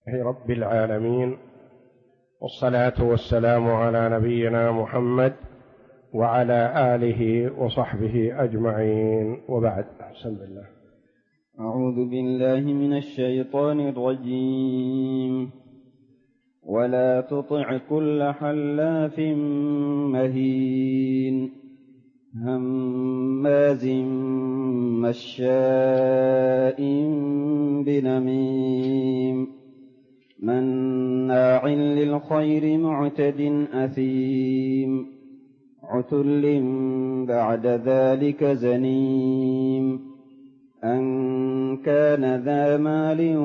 رب العالمين، والصلاة والسلام على نبينا محمد وعلى آله وصحبه أجمعين، وبعد. بسم الله. أعوذ بالله من الشيطان الرجيم. ولا تطع كل حلاف مهين هماز مشاء بنميم مناع للخير معتد أثيم عتل بعد ذلك زنيم أن كان ذا مال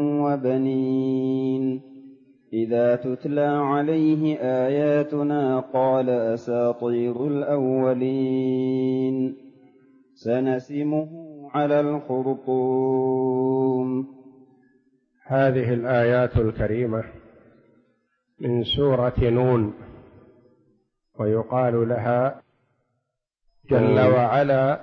وبنين إذا تتلى عليه آياتنا قال أساطير الأولين سنسمه على الخرطوم. هذه الآيات الكريمة من سورة نون، ويقال لها جل وعلا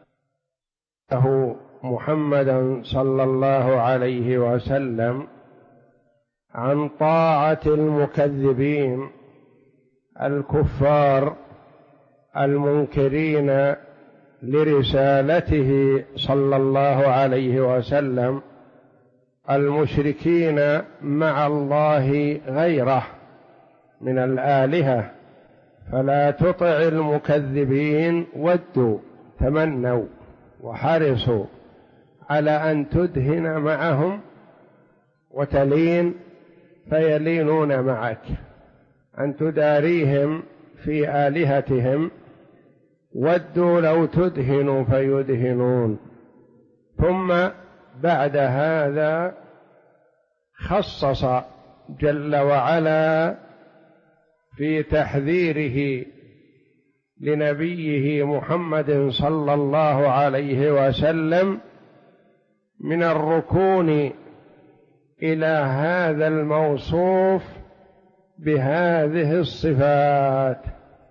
له محمدا صلى الله عليه وسلم عن طاعة المكذبين الكفار المنكرين لرسالته صلى الله عليه وسلم المشركين مع الله غيره من الآلهة. فلا تطع المكذبين، ودوا تمنوا وحرصوا على أن تدهن معهم وتلين فيلينون معك، أن تداريهم في آلهتهم. ودوا لو تدهن فيدهنون. ثم بعد هذا خصص جل وعلا في تحذيره لنبيه محمد صلى الله عليه وسلم من الركون إلى هذا الموصوف بهذه الصفات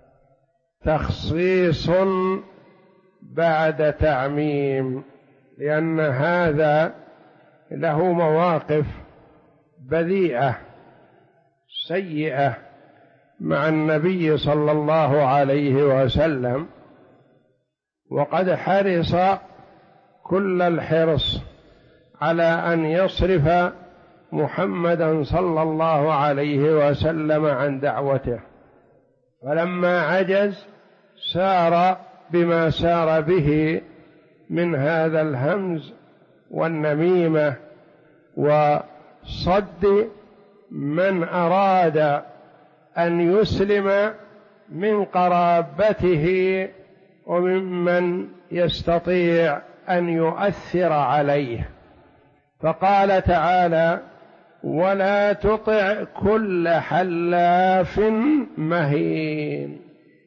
تخصيص بعد تعميم، لأن هذا له مواقف بذيئة سيئة مع النبي صلى الله عليه وسلم، وقد حرص كل الحرص على أن يصرف محمدا صلى الله عليه وسلم عن دعوته، فلما عجز سار بما سار به من هذا الهمز والنميمة وصد من أراد أن يسلم من قرابته وممن يستطيع أن يؤثر عليه. فقال تعالى: ولا تطع كل حلاف مهين.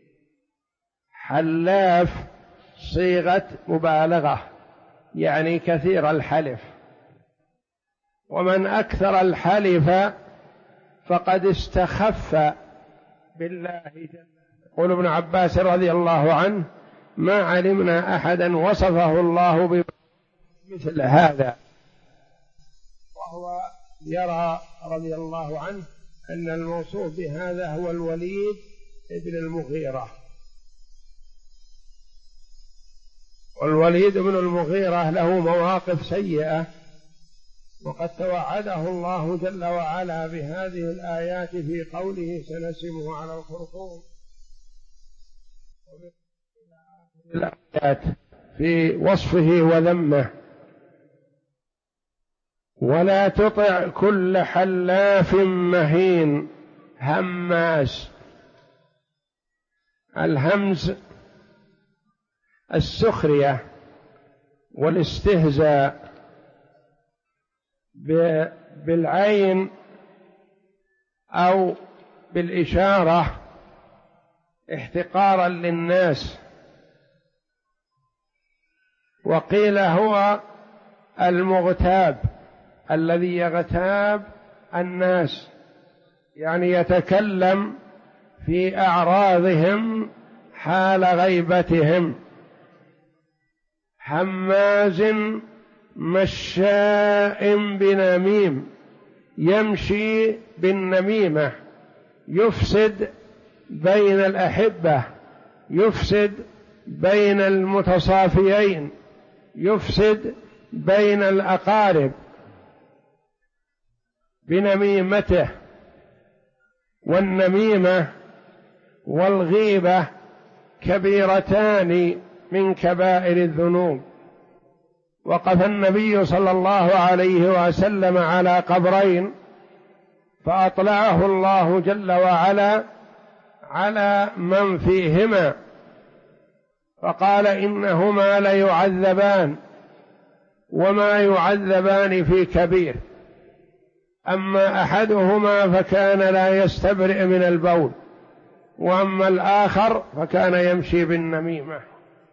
حلاف صيغة مبالغة، يعني كثير الحلف، ومن أكثر الحلف فقد استخف بالله جل. يقول ابن عباس رضي الله عنه: ما علمنا أحدا وصفه الله بمثل هذا. وهو يرى رضي الله عنه أن الموصوف بهذا هو الوليد ابن المغيرة. والوليد بن المغيرة له مواقف سيئة، وقد توعده الله جل وعلا بهذه الآيات في قوله: سنسمه على الخرطوم، الآيات في وصفه وذمه. ولا تطع كل حلاف مهين هماس. الهمز السخرية والاستهزاء بالعين أو بالإشارة احتقارا للناس. وقيل هو المغتاب الذي يغتاب الناس، يعني يتكلم في أعراضهم حال غيبتهم. هماز مشاء بنميم، يمشي بالنميمة يفسد بين الأحبة، يفسد بين المتصافيين، يفسد بين الأقارب بنميمته. والنميمة والغيبة كبيرتان من كبائر الذنوب. وقف النبي صلى الله عليه وسلم على قبرين فأطلعه الله جل وعلا على من فيهما فقال إنهما ليعذبان وما يعذبان في كبير، أما أحدهما فكان لا يستبرئ من البول، وأما الآخر فكان يمشي بالنميمة.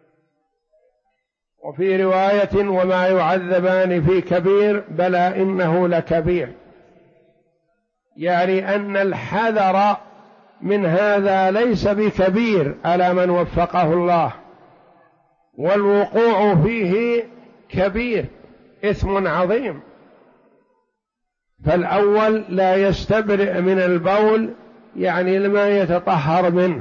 وفي رواية وما يعذبان في كبير بلى إنه لكبير، يعني أن الحذر من هذا ليس بكبير على من وفقه الله، والوقوع فيه كبير إثم عظيم. فالأول لا يستبرئ من البول يعني لما يتطهر منه،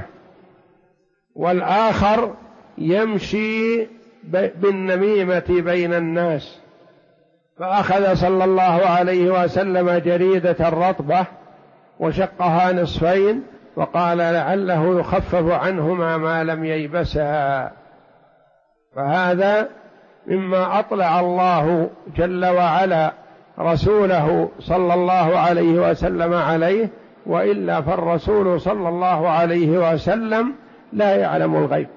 والآخر يمشي بالنميمة بين الناس. فأخذ صلى الله عليه وسلم جريدة رطبة وشقها نصفين وقال لعله يخفف عنهما ما لم ييبسا. فهذا مما أطلع الله جل وعلا رسوله صلى الله عليه وسلم عليه، وإلا فالرسول صلى الله عليه وسلم لا يعلم الغيب.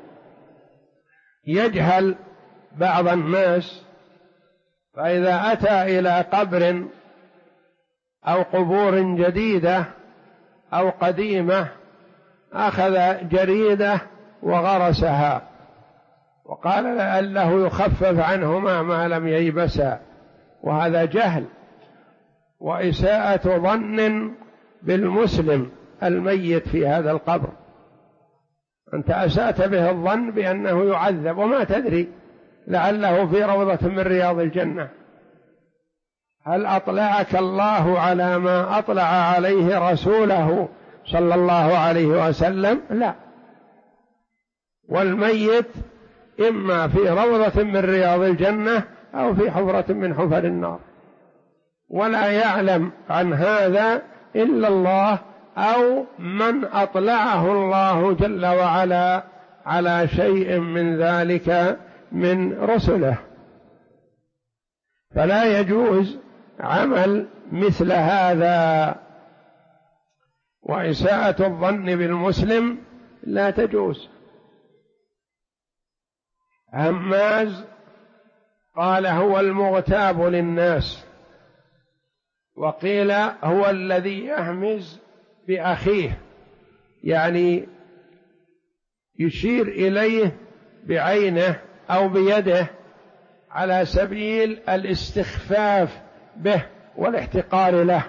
يجهل بعض الناس، فإذا أتى إلى قبر أو قبور جديدة أو قديمة أخذ جريدة وغرسها وقال لعله يخفف عنهما ما لم ييبسا، وهذا جهل وإساءة ظن بالمسلم الميت في هذا القبر. أنت أسأت به الظن بأنه يعذب وما تدري لعله في روضة من رياض الجنة. هل أطلعك الله على ما أطلع عليه رسوله صلى الله عليه وسلم؟ لا. والميت إما في روضة من رياض الجنة أو في حفرة من حفر النار، ولا يعلم عن هذا إلا الله أو من أطلعه الله جل وعلا على شيء من ذلك من رسله. فلا يجوز عمل مثل هذا، وإساءة الظن بالمسلم لا تجوز. هماز قال هو المغتاب للناس، وقيل هو الذي يهمز بأخيه، يعني يشير إليه بعينه أو بيده على سبيل الاستخفاف به والاحتقار له.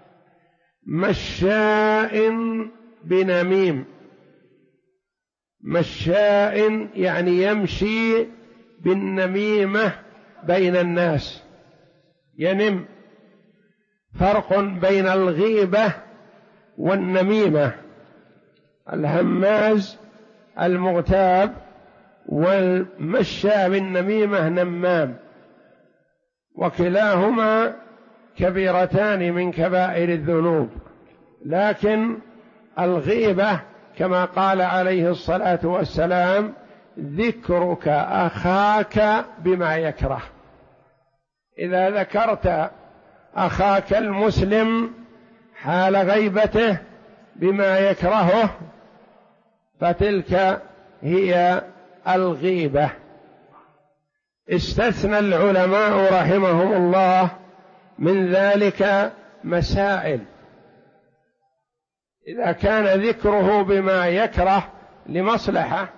مشاء بنميم، مشاء يعني يمشي بالنميمة بين الناس، ينم. فرق بين الغيبة والنميمة. الهماز المغتاب، والمشى بالنميمة نمام، وكلاهما كبيرتان من كبائر الذنوب. لكن الغيبة كما قال عليه الصلاة والسلام ذكرك أخاك بما يكره. إذا ذكرت أخاك المسلم حال غيبته بما يكرهه فتلك هي الغيبة. استثنى العلماء رحمهم الله من ذلك مسائل. إذا كان ذكره بما يكره لمصلحة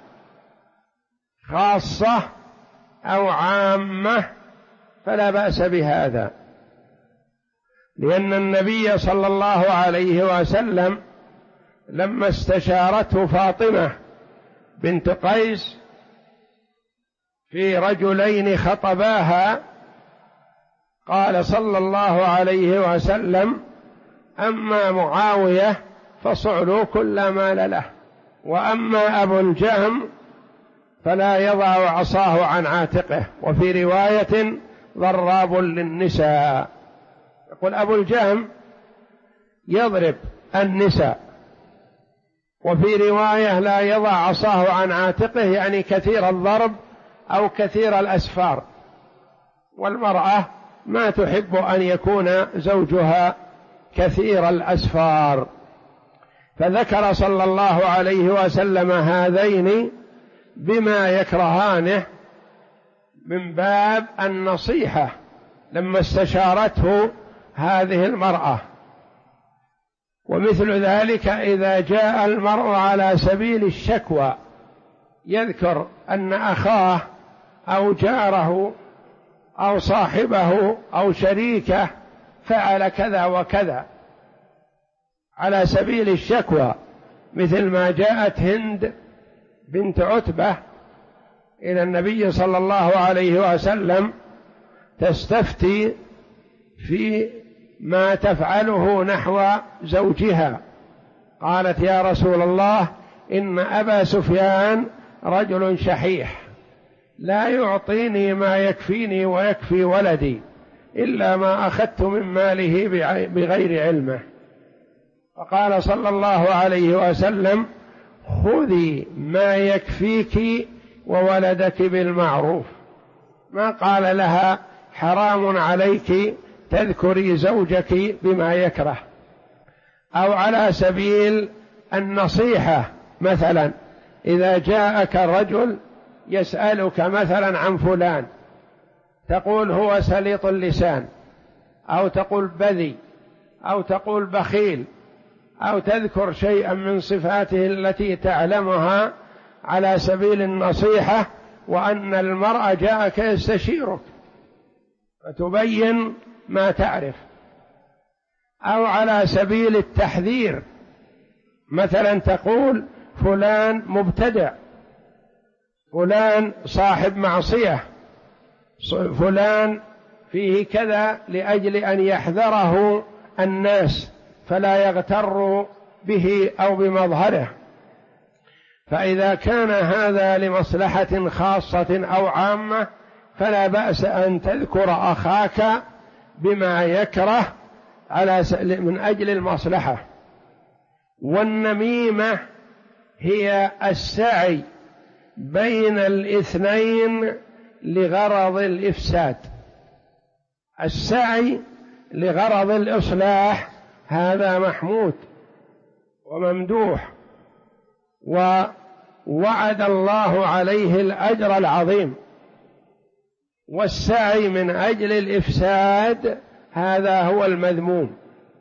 خاصة أو عامة فلا بأس بهذا، لأن النبي صلى الله عليه وسلم لما استشارته فاطمة بنت قيس في رجلين خطباها قال صلى الله عليه وسلم أما معاوية فصعلوك لا مال له. وأما أبو الجهم فلا يضع عصاه عن عاتقه، وفي رواية ضراب للنساء. يقول أبو الجهم يضرب النساء، وفي رواية لا يضع عصاه عن عاتقه، يعني كثير الضرب أو كثير الأسفار، والمرأة ما تحب أن يكون زوجها كثير الأسفار. فذكر صلى الله عليه وسلم هذين بما يكرهانه من باب النصيحة لما استشارته هذه المرأة. ومثل ذلك إذا جاء المرء على سبيل الشكوى يذكر أن أخاه أو جاره أو صاحبه أو شريكه فعل كذا وكذا على سبيل الشكوى، مثل ما جاءت هند بنت عتبة إلى النبي صلى الله عليه وسلم تستفتي في ما تفعله نحو زوجها. قالت: يا رسول الله، إن أبا سفيان رجل شحيح لا يعطيني ما يكفيني ويكفي ولدي إلا ما أخذت من ماله بغير علمه. فقال صلى الله عليه وسلم: خذي ما يكفيك وولدك بالمعروف. ما قال لها: حرام عليك تذكري زوجك بما يكره. أو على سبيل النصيحة، مثلا إذا جاءك الرجل يسألك مثلا عن فلان، تقول هو سليط اللسان، أو تقول بذي، أو تقول بخيل، أو تذكر شيئا من صفاته التي تعلمها على سبيل النصيحة، وأن المرء جاءك يستشيرك فتبين ما تعرف. أو على سبيل التحذير، مثلا تقول فلان مبتدع، فلان صاحب معصية، فلان فيه كذا، لأجل أن يحذره الناس فلا يغتروا به أو بمظهره. فإذا كان هذا لمصلحة خاصة أو عامة فلا بأس أن تذكر أخاك بما يكره من أجل المصلحة. والنميمة هي السعي بين الاثنين لغرض الإفساد. السعي لغرض الإصلاح هذا محمود وممدوح، ووعد الله عليه الأجر العظيم. والسعي من أجل الإفساد هذا هو المذموم،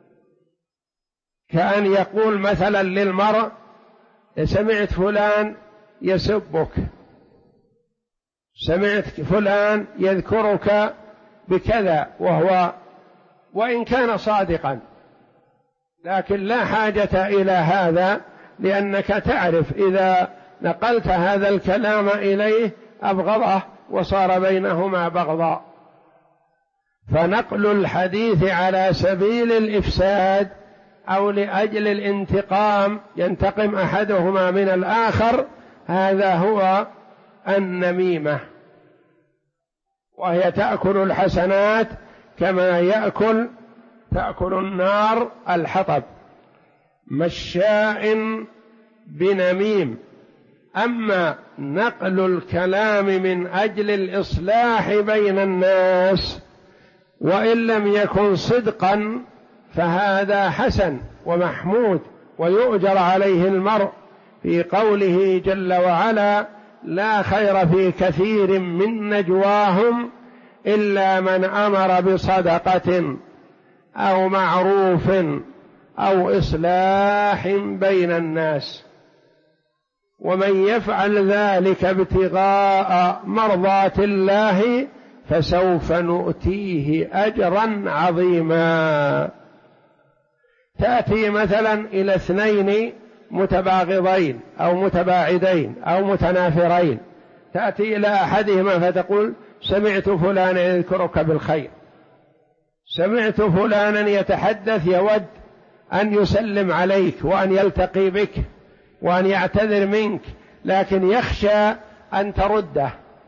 كأن يقول مثلا للمرء: سمعت فلان يسبك، سمعت فلان يذكرك بكذا، وإن كان صادقا، لكن لا حاجة إلى هذا، لأنك تعرف إذا نقلت هذا الكلام إليه أبغضه وصار بينهما بغضاء. فنقل الحديث على سبيل الإفساد أو لأجل الانتقام، ينتقم أحدهما من الآخر، هذا هو النميمة، وهي تأكل الحسنات كما تأكل النار الحطب. مشاء بنميم. أما نقل الكلام من أجل الإصلاح بين الناس وإن لم يكن صدقا فهذا حسن ومحمود ويؤجر عليه المرء، في قوله جل وعلا: لا خير في كثير من نجواهم إلا من أمر بصدقة أو معروف أو إصلاح بين الناس، ومن يفعل ذلك ابتغاء مرضات الله فسوف نؤتيه أجرا عظيما. تأتي مثلا إلى اثنين متباغضين أو متباعدين أو متنافرين، تأتي إلى أحدهما فتقول: سمعت فلانا يذكرك بالخير، سمعت فلانا يتحدث يود أن يسلم عليك وأن يلتقي بك وأن يعتذر منك، لكن يخشى أن ترده،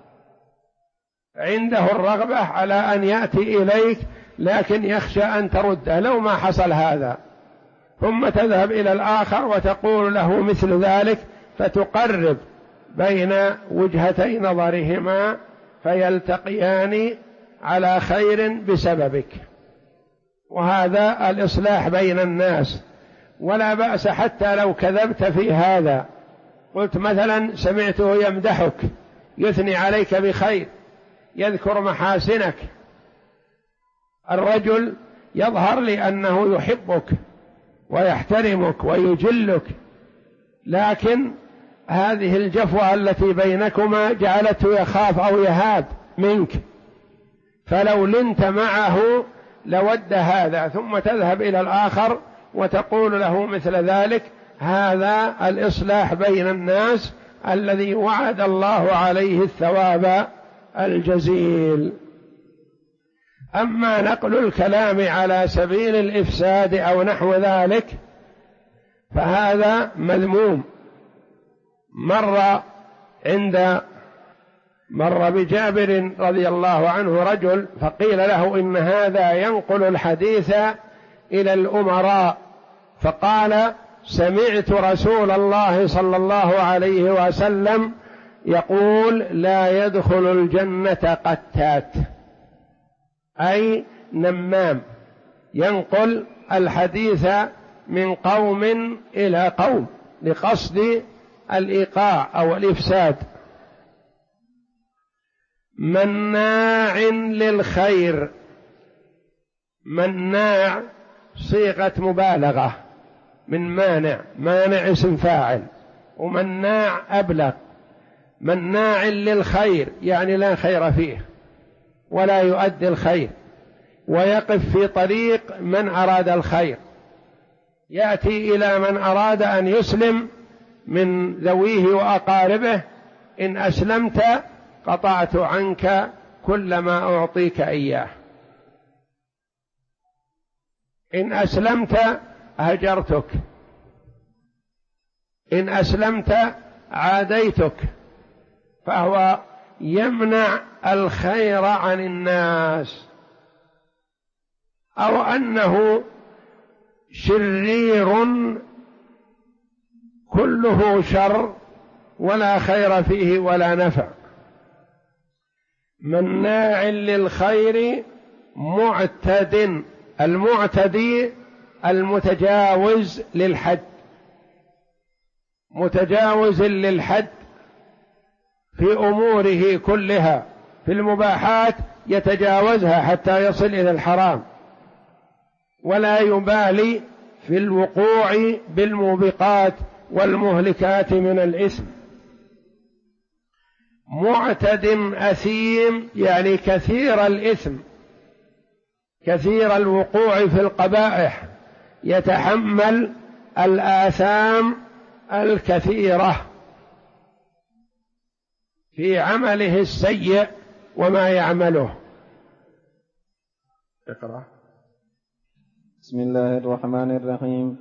عنده الرغبة على أن يأتي إليك لكن يخشى أن ترده. لو ما حصل هذا ثم تذهب إلى الآخر وتقول له مثل ذلك، فتقرب بين وجهتي نظرهما فيلتقيان على خير بسببك، وهذا الإصلاح بين الناس. ولا بأس حتى لو كذبت في هذا، قلت مثلا سمعته يمدحك، يثني عليك بخير، يذكر محاسنك، الرجل يظهر لأنه يحبك ويحترمك ويجلك، لكن هذه الجفوة التي بينكما جعلته يخاف أو يهاب منك، فلو لنت معه لود هذا، ثم تذهب إلى الآخر وتقول له مثل ذلك. هذا الإصلاح بين الناس الذي وعد الله عليه الثواب الجزيل. أما نقل الكلام على سبيل الإفساد أو نحو ذلك فهذا مذموم. مر بجابر رضي الله عنه رجل، فقيل له إن هذا ينقل الحديث إلى الأمراء، فقال سمعت رسول الله صلى الله عليه وسلم يقول لا يدخل الجنة قتات، أي نمام ينقل الحديث من قوم إلى قوم لقصد الإيقاع أو الإفساد. مناع للخير، مناع صيغة مبالغة من مانع اسم فاعل، ومناع أبلغ. مناع للخير يعني لا خير فيه ولا يؤدي الخير، ويقف في طريق من أراد الخير، يأتي إلى من أراد أن يسلم من ذويه وأقاربه، إن أسلمت قطعت عنك كل ما أعطيك إياه، إن أسلمت هجرتك، إن أسلمت عاديتك. فهو يمنع الخير عن الناس، أو أنه شرير كله شر ولا خير فيه ولا نفع. مناع للخير معتد، المعتدي المتجاوز للحد، متجاوز للحد في أموره كلها، في المباحات يتجاوزها حتى يصل إلى الحرام، ولا يبالي في الوقوع بالموبقات والمهلكات من الإثم. معتد أثيم يعني كثير الإثم، كثير الوقوع في القبائح، يتحمل الآثام الكثيرة في عمله السيء وما يعمله. اقرأ. بسم الله الرحمن الرحيم.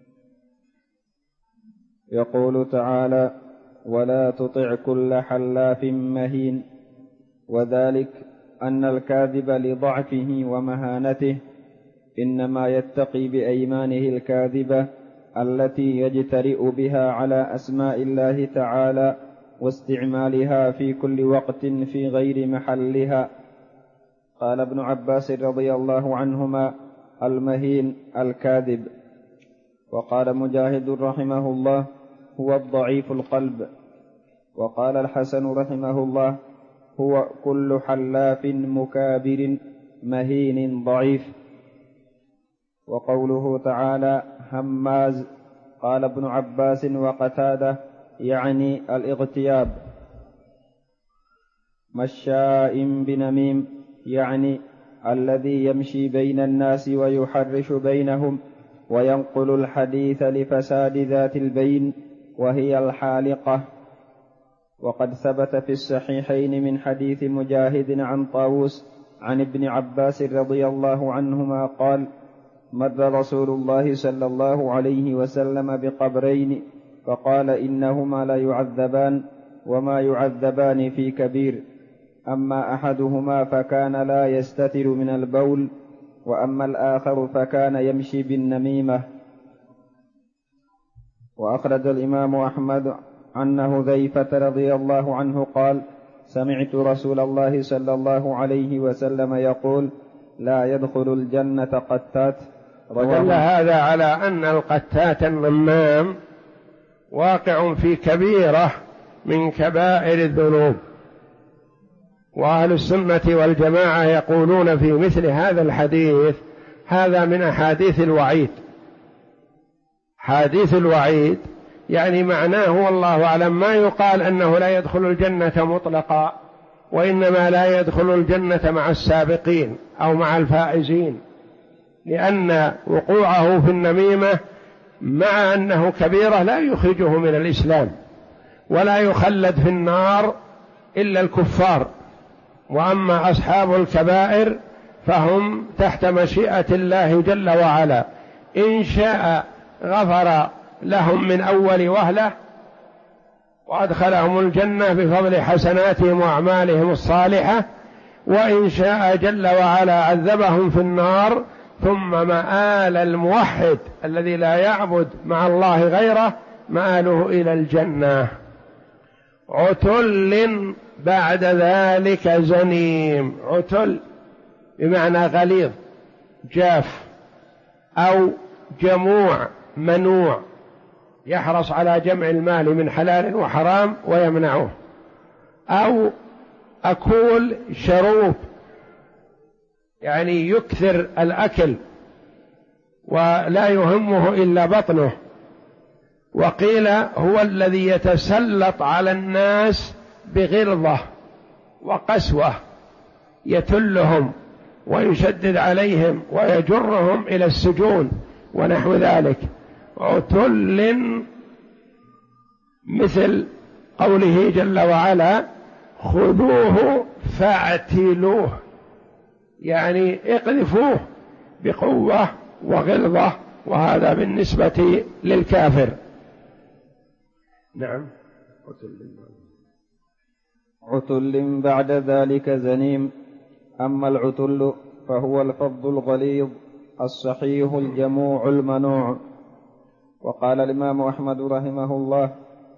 يقول تعالى: ولا تطع كل حلاف مهين. وذلك أن الكاذب لضعفه ومهانته إنما يتقي بأيمانه الكاذبة التي يجترئ بها على أسماء الله تعالى واستعمالها في كل وقت في غير محلها. قال ابن عباس رضي الله عنهما: المهين الكاذب. وقال مجاهد رحمه الله: هو الضعيف القلب. وقال الحسن رحمه الله: هو كل حلاف مكابر مهين ضعيف. وقوله تعالى هماز، قال ابن عباس وقتادة يعني الاغتياب. مشاء بنميم يعني الذي يمشي بين الناس ويحرش بينهم وينقل الحديث لفساد ذات البين وهي الحالقة. وقد ثبت في الصحيحين من حديث مجاهد عن طاووس عن ابن عباس رضي الله عنهما قال: مر رسول الله صلى الله عليه وسلم بقبرين فقال إنهما لا يعذبان وما يعذبان في كبير، أما أحدهما فكان لا يستتر من البول، وأما الآخر فكان يمشي بالنميمة. وأخرج الإمام أحمد عن حذيفة رضي الله عنه قال: سمعت رسول الله صلى الله عليه وسلم يقول: لا يدخل الجنة قتات. ودل هذا على أن القتات النمام واقع في كبيرة من كبائر الذنوب، وأهل السنة والجماعة يقولون في مثل هذا الحديث هذا من أحاديث الوعيد. حديث الوعيد يعني معناه والله أعلم ما يقال أنه لا يدخل الجنة مطلقا، وإنما لا يدخل الجنة مع السابقين أو مع الفائزين، لأن وقوعه في النميمة مع أنه كبيرة لا يخرجه من الإسلام، ولا يخلد في النار إلا الكفار، وأما أصحاب الكبائر فهم تحت مشيئة الله جل وعلا، إن شاء غفر لهم من أول وهلة وأدخلهم الجنة بفضل حسناتهم وأعمالهم الصالحة، وإن شاء جل وعلا عذبهم في النار، ثم مآل الموحد الذي لا يعبد مع الله غيره مآله إلى الجنة. عتل بعد ذلك زنيم. عتل بمعنى غليظ جاف، أو جموع منوع، يحرص على جمع المال من حلال وحرام ويمنعه، أو أكول شروب يعني يكثر الأكل ولا يهمه إلا بطنه. وقيل هو الذي يتسلط على الناس بغلظة وقسوة، يتلهم ويشدد عليهم ويجرهم إلى السجون ونحو ذلك. عتل مثل قوله جل وعلا: خذوه فاعتلوه، يعني اقذفوه بقوة وغلظة، وهذا بالنسبة للكافر. نعم. عتل بعد ذلك زنيم. أما العتل فهو الفظ الغليظ الصحيح الجموع المنوع. وقال الإمام أحمد رحمه الله: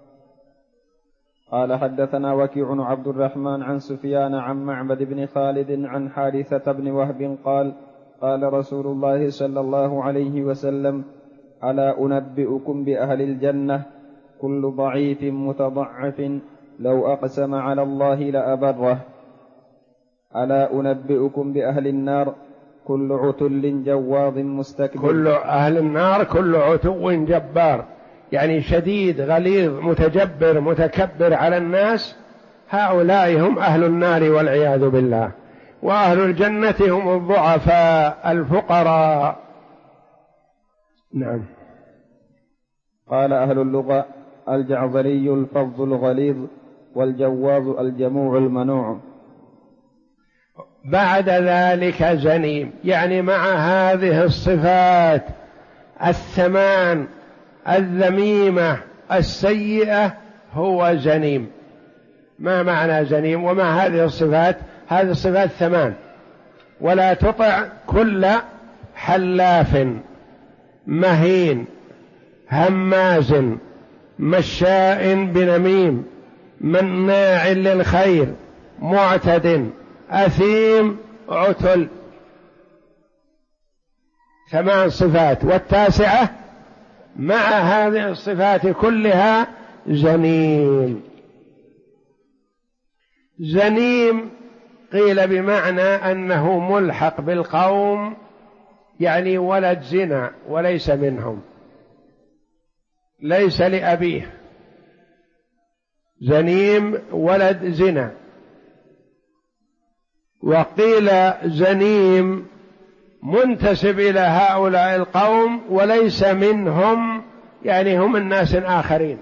قال حدثنا وكيع عبد الرحمن عن سفيان عن معبد بن خالد عن حارثة بن وهب قال: قال رسول الله صلى الله عليه وسلم: ألا أنبئكم بأهل الجنة؟ كل ضعيف متضعف لو أقسم على الله لأبره. ألا أنبئكم بأهل النار؟ كل عتل جواظ مستكبر. كل أهل النار كل عتو جبار، يعني شديد غليظ متجبر متكبر على الناس، هؤلاء هم أهل النار والعياذ بالله. وأهل الجنة هم الضعفاء الفقراء. نعم. قال أهل اللغة: الجعظري الفظ الغليظ، والجواظ الجموع المنوع. بعد ذلك زنيم، يعني مع هذه الصفات الثمان الذميمة السيئة هو زنيم. ما معنى زنيم وما هذه الصفات؟ هذه الصفات ثمان: ولا تطع كل حلاف مهين هماز مشاء بنميم مناع للخير معتد أثيم عتل. 8 صفات، والتاسعة مع هذه الصفات كلها زنيم. زنيم قيل بمعنى أنه ملحق بالقوم، يعني ولد زنا وليس منهم، ليس لأبيه، زنيم ولد زنا. وقيل زنيم منتسب إلى هؤلاء القوم وليس منهم، يعني هم الناس آخرين.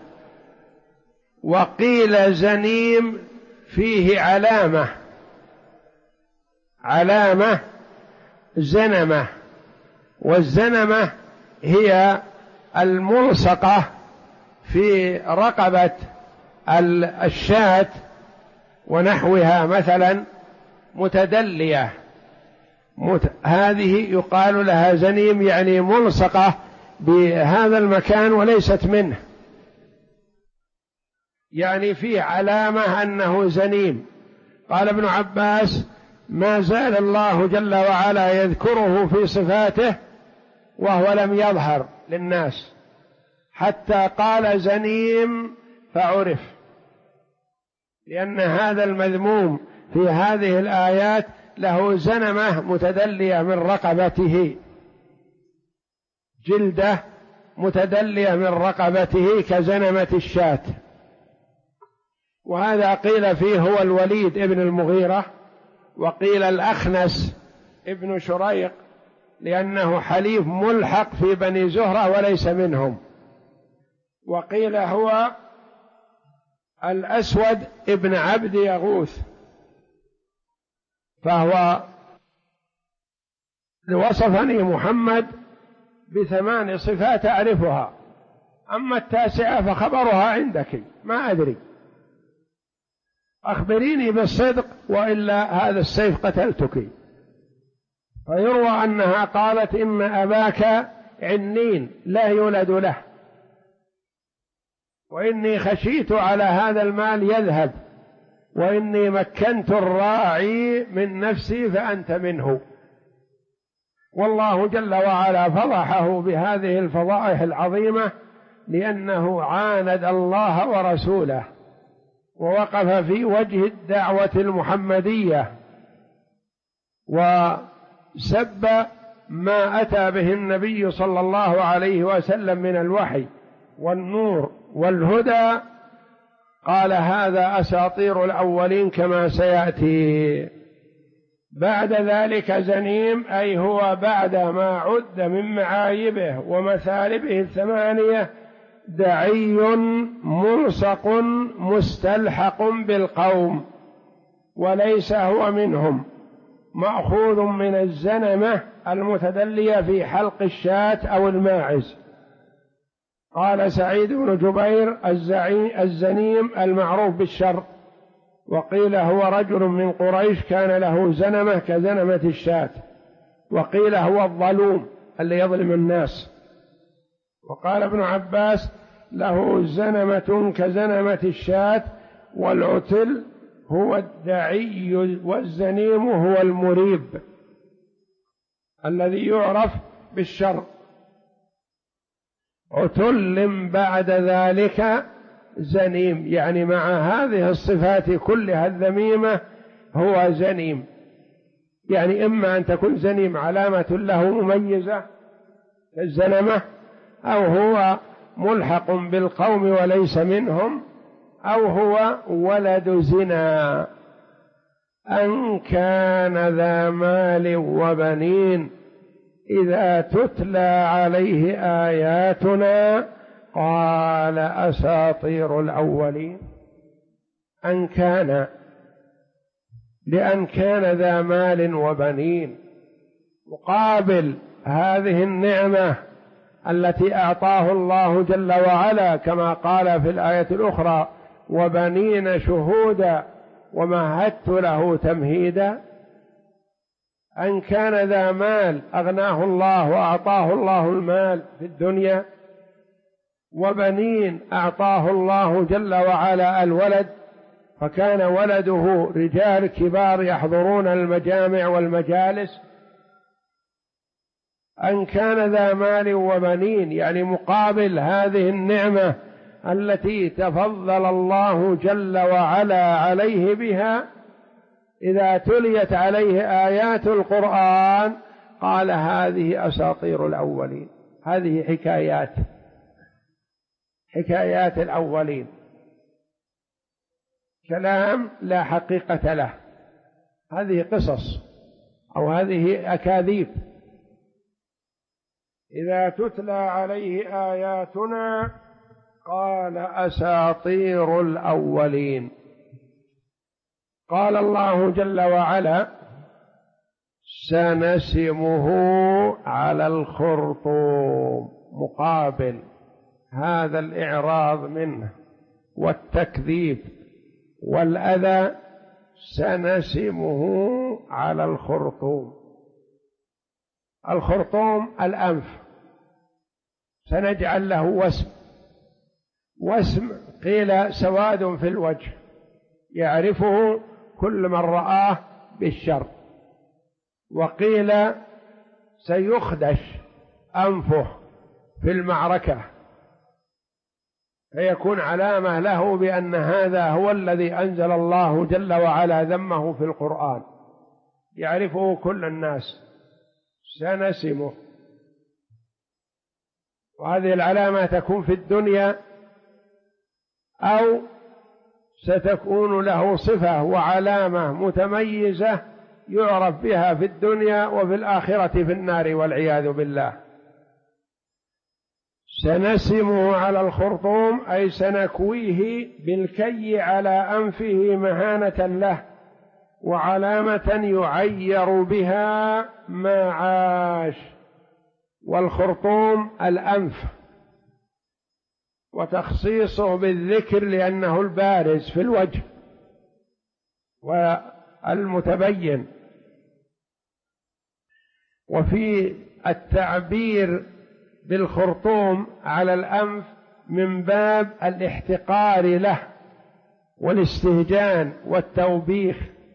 وقيل زنيم فيه علامة زنمة، والزنمة هي الملصقة في رقبة الشاة ونحوها مثلا متدلية، هذه يقال لها زنيم، يعني ملصقة بهذا المكان وليست منه، يعني فيه علامة أنه زنيم. قال ابن عباس: ما زال الله جل وعلا يذكره في صفاته وهو لم يظهر للناس حتى قال زنيم فعرف، لأن هذا المذموم في هذه الآيات له زنمة متدلية من رقبته، جلدة متدلية من رقبته كزنمة الشاة. وهذا قيل فيه هو الوليد ابن المغيرة، وقيل الأخنس ابن شريق، لأنه حليف ملحق في بني زهرة وليس منهم. وقيل هو الأسود ابن عبد يغوث، فهو وصفني محمد ب8 صفات أعرفها، أما التاسعة فخبرها عندك ما أدري، أخبريني بالصدق وإلا هذا السيف قتلتك. فيروى أنها قالت: إن أباك عنين لا يولد له، وإني خشيت على هذا المال يذهب، وإني مكنت الراعي من نفسي فأنت منه. والله جل وعلا فضحه بهذه الفضائح العظيمة، لأنه عاند الله ورسوله ووقف في وجه الدعوة المحمدية وسب ما أتى به النبي صلى الله عليه وسلم من الوحي والنور والهدى. قال: هذا أساطير الأولين كما سيأتي. بعد ذلك زنيم، أي هو بعد ما عد من معايبه ومثالبه 8 دعي ملصق مستلحق بالقوم، وليس هو منهم، مأخوذ من الزنمة المتدلية في حلق الشاة أو الماعز. قال سعيد بن جبير: الزنيم المعروف بالشر. وقيل هو رجل من قريش كان له زنمة كزنمة الشاة. وقيل هو الظلوم اللي يظلم الناس. وقال ابن عباس: له زنمة كزنمة الشاة، والعتل هو الدعي، والزنيم هو المريب الذي يعرف بالشر. عتل بعد ذلك زنيم، يعني مع هذه الصفات كلها الذميمة هو زنيم. يعني إما أن تكون زنيم علامة له مميزة كالزنمة، أو هو ملحق بالقوم وليس منهم، أو هو ولد زنا. أن كان ذا مال وبنين إذا تتلى عليه آياتنا قال أساطير الأولين. أن كان، لأن كان ذا مال وبنين، مقابل هذه النعمة التي أعطاه الله جل وعلا، كما قال في الآية الأخرى: وبنين شهودا ومهدت له تمهيدا. أن كان ذا مال أغناه الله وأعطاه الله المال في الدنيا، وبنين أعطاه الله جل وعلا الولد، فكان ولده رجال كبار يحضرون المجامع والمجالس. أن كان ذا مال وبنين، يعني مقابل هذه النعمة التي تفضل الله جل وعلا عليه بها، إذا تليت عليه آيات القرآن قال: هذه أساطير الأولين، هذه حكايات الأولين، كلام لا حقيقة له، هذه قصص أو هذه أكاذيب. إذا تتلى عليه آياتنا قال أساطير الأولين. قال الله جل وعلا: سنسمه على الخرطوم، مقابل هذا الإعراض منه والتكذيب والأذى، سنسمه على الخرطوم. الخرطوم الأنف، سنجعل له وسم قيل سواد في الوجه يعرفه كل من رآه بالشر، وقيل سيخدش أنفه في المعركة فيكون علامة له بأن هذا هو الذي أنزل الله جل وعلا ذمه في القرآن، يعرفه كل الناس، سنسمه. وهذه العلامة تكون في الدنيا أو ستكون له صفة وعلامة متميزة يعرف بها في الدنيا وفي الآخرة في النار والعياذ بالله. سنسمه على الخرطوم أي سنكويه بالكي على أنفه مهانة له وعلامة يعير بها ما عاش. والخرطوم الأنف، وتخصيصه بالذكر لأنه البارز في الوجه والمتبين. وفي التعبير بالخرطوم على الأنف من باب الاحتقار له والاستهجان والتوبيخ،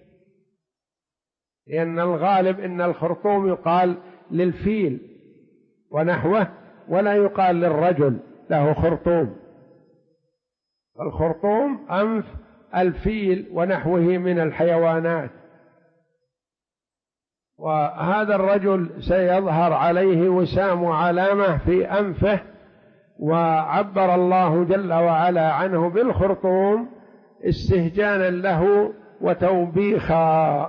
لأن الغالب أن الخرطوم يقال للفيل ونحوه ولا يقال للرجل له خرطوم. الخرطوم أنف الفيل ونحوه من الحيوانات. وهذا الرجل سيظهر عليه وسام علامة في أنفه، وعبر الله جل وعلا عنه بالخرطوم استهجانا له وتوبيخا.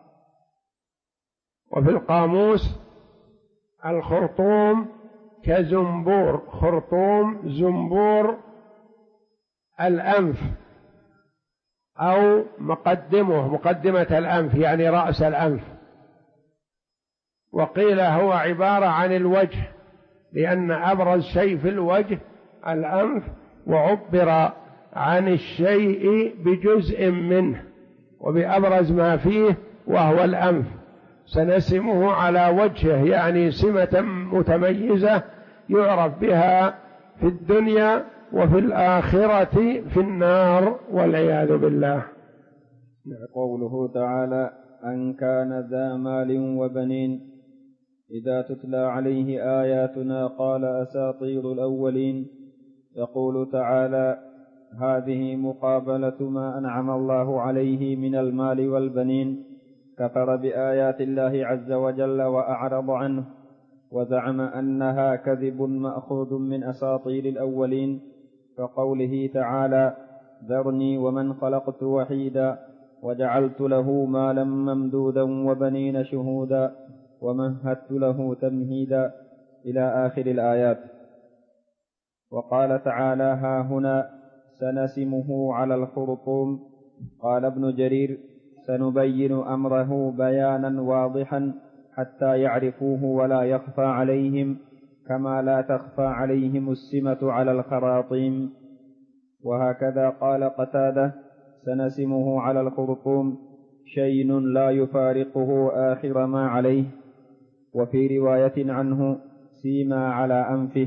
وفي القاموس الخرطوم كزنبور، خرطوم زنبور الأنف أو مقدمة الأنف يعني رأس الأنف. وقيل هو عبارة عن الوجه لأن أبرز شيء في الوجه الأنف، وعبر عن الشيء بجزء منه وبأبرز ما فيه وهو الأنف. سنسمه على وجهه يعني سمة متميزة يعرف بها في الدنيا وفي الآخرة في النار والعياذ بالله. قوله تعالى: أن كان ذا مال وبنين إذا تتلى عليه آياتنا قال أساطير الأولين. يقول تعالى: هذه مقابلة ما أنعم الله عليه من المال والبنين، كفر بآيات الله عز وجل وأعرض عنه وزعم أنها كذب مأخوذ من أساطير الأولين، كقوله تعالى: ذرني ومن خلقت وحيدا وجعلت له مالا ممدودا وبنين شهودا ومهدت له تمهيدا إلى آخر الآيات. وقال تعالى: ها هنا سنسمه على الخرطوم. قال ابن جرير: سنبين أمره بيانا واضحا حتى يعرفوه ولا يخفى عليهم كما لا تخفى عليهم السمة على الخراطيم. وهكذا قال قتادة: سنسمه على الخرطوم شين لا يفارقه آخر ما عليه. وفي رواية عنه: سيما على أنفه.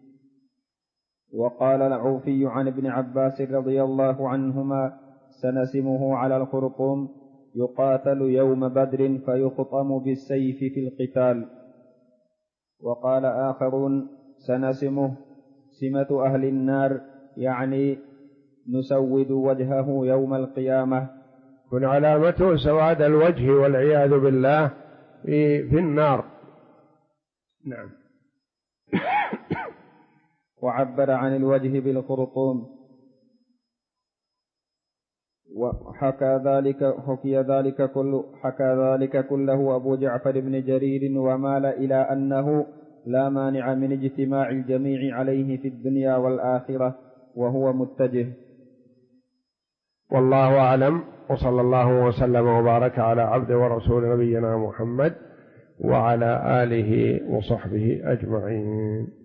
وقال العوفي عن ابن عباس رضي الله عنهما: سنسمه على الخرطوم يقاتل يوم بدر فيخطم بالسيف في القتال. وقال آخرون: سنسمه سمة أهل النار، يعني نسود وجهه يوم القيامة، كن علامته سواد الوجه والعياذ بالله في النار. نعم. وعبر عن الوجه بالخرطوم. وحكى ذلك كله أبو جعفر بن جرير، ومال إلى أنه لا مانع من اجتماع الجميع عليه في الدنيا والآخرة، وهو متجه. والله أعلم، وصلى الله وسلم وبارك على عبد ورسول نبينا محمد وعلى آله وصحبه أجمعين.